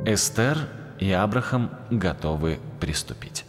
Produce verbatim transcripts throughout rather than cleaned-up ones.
Эстер и Абрахам готовы приступить.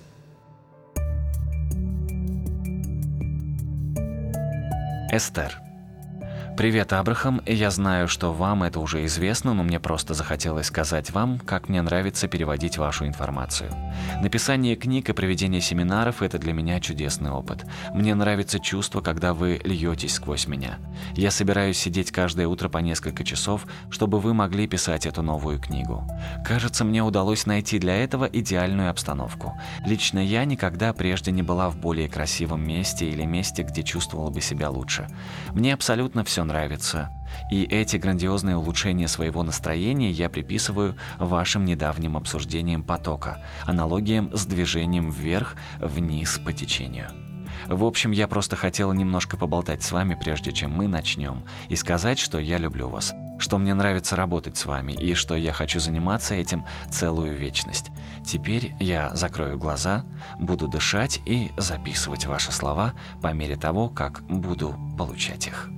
Эстер. Привет, Абрахам. Я знаю, что вам это уже известно, но мне просто захотелось сказать вам, как мне нравится переводить вашу информацию. Написание книг и проведение семинаров – это для меня чудесный опыт. Мне нравится чувство, когда вы льетесь сквозь меня. Я собираюсь сидеть каждое утро по несколько часов, чтобы вы могли писать эту новую книгу. Кажется, мне удалось найти для этого идеальную обстановку. Лично я никогда прежде не была в более красивом месте или месте, где чувствовала бы себя лучше. Мне абсолютно все нравится. И эти грандиозные улучшения своего настроения я приписываю вашим недавним обсуждениям потока, аналогиям с движением вверх-вниз по течению. В общем, я просто хотела немножко поболтать с вами, прежде чем мы начнем, и сказать, что я люблю вас, что мне нравится работать с вами и что я хочу заниматься этим целую вечность. Теперь я закрою глаза, буду дышать и записывать ваши слова по мере того, как буду получать их.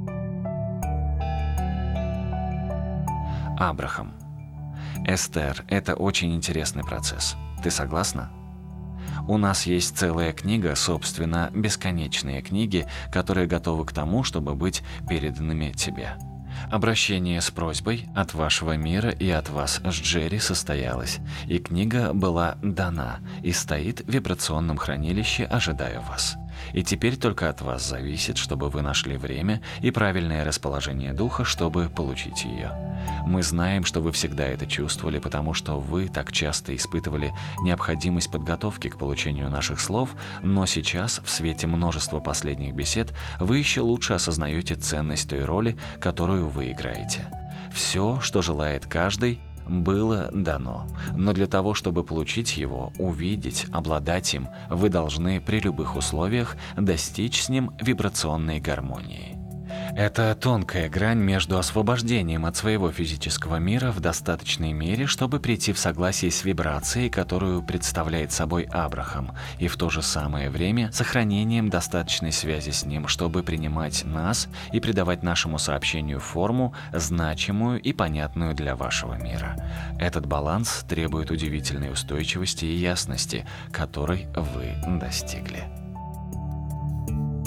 Абрахам. Эстер, это очень интересный процесс. Ты согласна? У нас есть целая книга, собственно, бесконечные книги, которые готовы к тому, чтобы быть переданными тебе. Обращение с просьбой от вашего мира и от вас с Джерри состоялось, и книга была дана и стоит в вибрационном хранилище, ожидая вас. И теперь только от вас зависит, чтобы вы нашли время и правильное расположение духа, чтобы получить ее. Мы знаем, что вы всегда это чувствовали, потому что вы так часто испытывали необходимость подготовки к получению наших слов, но сейчас, в свете множества последних бесед, вы еще лучше осознаете ценность той роли, которую вы играете. Все, что желает каждый, было дано, но для того, чтобы получить его, увидеть, обладать им, вы должны при любых условиях достичь с ним вибрационной гармонии. Это тонкая грань между освобождением от своего физического мира в достаточной мере, чтобы прийти в согласие с вибрацией, которую представляет собой Абрахам, и в то же самое время сохранением достаточной связи с ним, чтобы принимать нас и придавать нашему сообщению форму, значимую и понятную для вашего мира. Этот баланс требует удивительной устойчивости и ясности, которой вы достигли.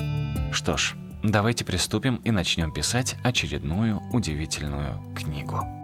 Что ж, давайте приступим и начнем писать очередную удивительную книгу.